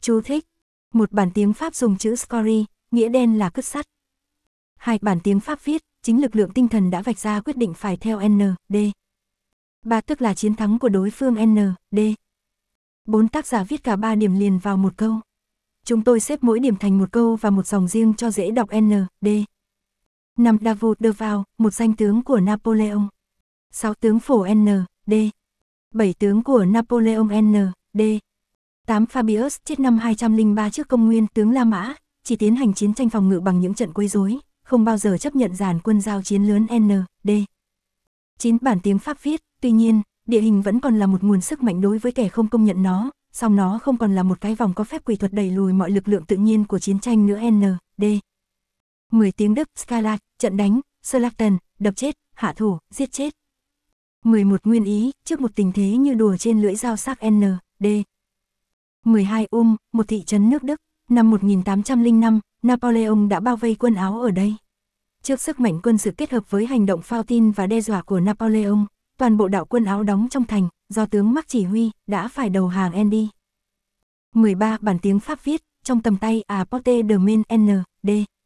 Chú thích. Một bản tiếng Pháp dùng chữ scorie, nghĩa đen là cứt sắt. Hai bản tiếng Pháp viết, chính lực lượng tinh thần đã vạch ra quyết định phải theo N, D. 3 tức là chiến thắng của đối phương N, D. 4 tác giả viết cả 3 điểm liền vào một câu. Chúng tôi xếp mỗi điểm thành một câu và một dòng riêng cho dễ đọc N, D. 5 Davout de Vaux, một danh tướng của Napoleon. 6 tướng phổ N, D. 7 tướng của Napoleon N, D. 8 Fabius chết năm 203 trước công nguyên, tướng La Mã, chỉ tiến hành chiến tranh phòng ngự bằng những trận quấy rối, không bao giờ chấp nhận dàn quân giao chiến lớn N, D. 9 bản tiếng Pháp viết, tuy nhiên, địa hình vẫn còn là một nguồn sức mạnh đối với kẻ không công nhận nó, song nó không còn là một cái vòng có phép quỷ thuật đẩy lùi mọi lực lượng tự nhiên của chiến tranh nữa N, D. 10 tiếng Đức, Skylark, trận đánh, Schlachten, đập chết, hạ thủ, giết chết. 11 Nguyên Ý, trước một tình thế như đùa trên lưỡi dao sắc N, D. 12 một thị trấn nước Đức, năm 1805, Napoleon đã bao vây quân Áo ở đây. Trước sức mạnh quân sự kết hợp với hành động phao tin và đe dọa của Napoleon, toàn bộ đạo quân Áo đóng trong thành, do tướng Marc chỉ huy, đã phải đầu hàng Andy. 13 bản tiếng Pháp viết, trong tầm tay à Porte de Main N, D.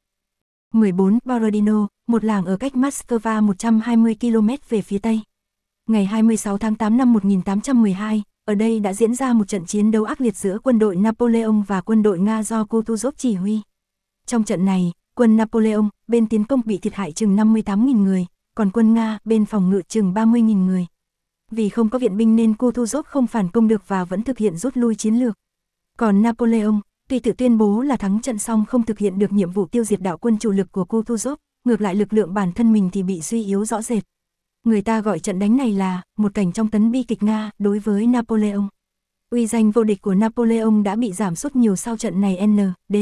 14 Borodino, một làng ở cách Moscow 120 km về phía tây. Ngày 26 tháng 8 năm 1812, ở đây đã diễn ra một trận chiến đấu ác liệt giữa quân đội Napoleon và quân đội Nga do Kutuzov chỉ huy. Trong trận này, quân Napoleon, bên tiến công bị thiệt hại chừng 58.000 người, còn quân Nga, bên phòng ngự chừng 30.000 người. Vì không có viện binh nên Kutuzov không phản công được và vẫn thực hiện rút lui chiến lược. Còn Napoleon, tuy tự tuyên bố là thắng trận song không thực hiện được nhiệm vụ tiêu diệt đạo quân chủ lực của Kutuzov, ngược lại lực lượng bản thân mình thì bị suy yếu rõ rệt. Người ta gọi trận đánh này là một cảnh trong tấn bi kịch Nga đối với Napoleon. Uy danh vô địch của Napoleon đã bị giảm sút nhiều sau trận này N, D.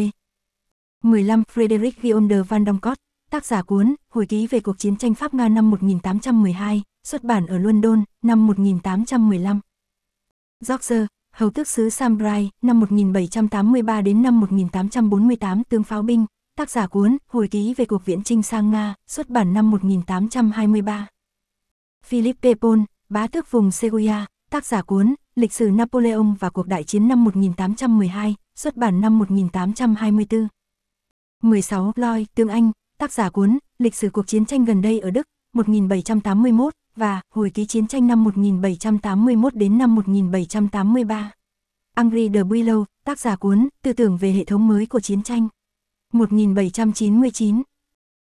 15 Frederick Guion de Vandencourt, tác giả cuốn Hồi ký về cuộc chiến tranh Pháp-Nga năm 1812, xuất bản ở London, năm 1815. George, hầu tước xứ Cambrai, năm 1783 đến năm 1848, tướng pháo binh, tác giả cuốn Hồi ký về cuộc viễn chinh sang Nga, xuất bản năm 1823. Philippe Paul, bá tước vùng Seguia, tác giả cuốn Lịch sử Napoleon và cuộc đại chiến năm 1812, xuất bản năm 1824. 16 Lloyd, tướng Anh, tác giả cuốn Lịch sử cuộc chiến tranh gần đây ở Đức, 1781 và Hồi ký chiến tranh năm 1781 đến năm 1783. Henri de Bouillot, tác giả cuốn Tư tưởng về hệ thống mới của chiến tranh, 1799.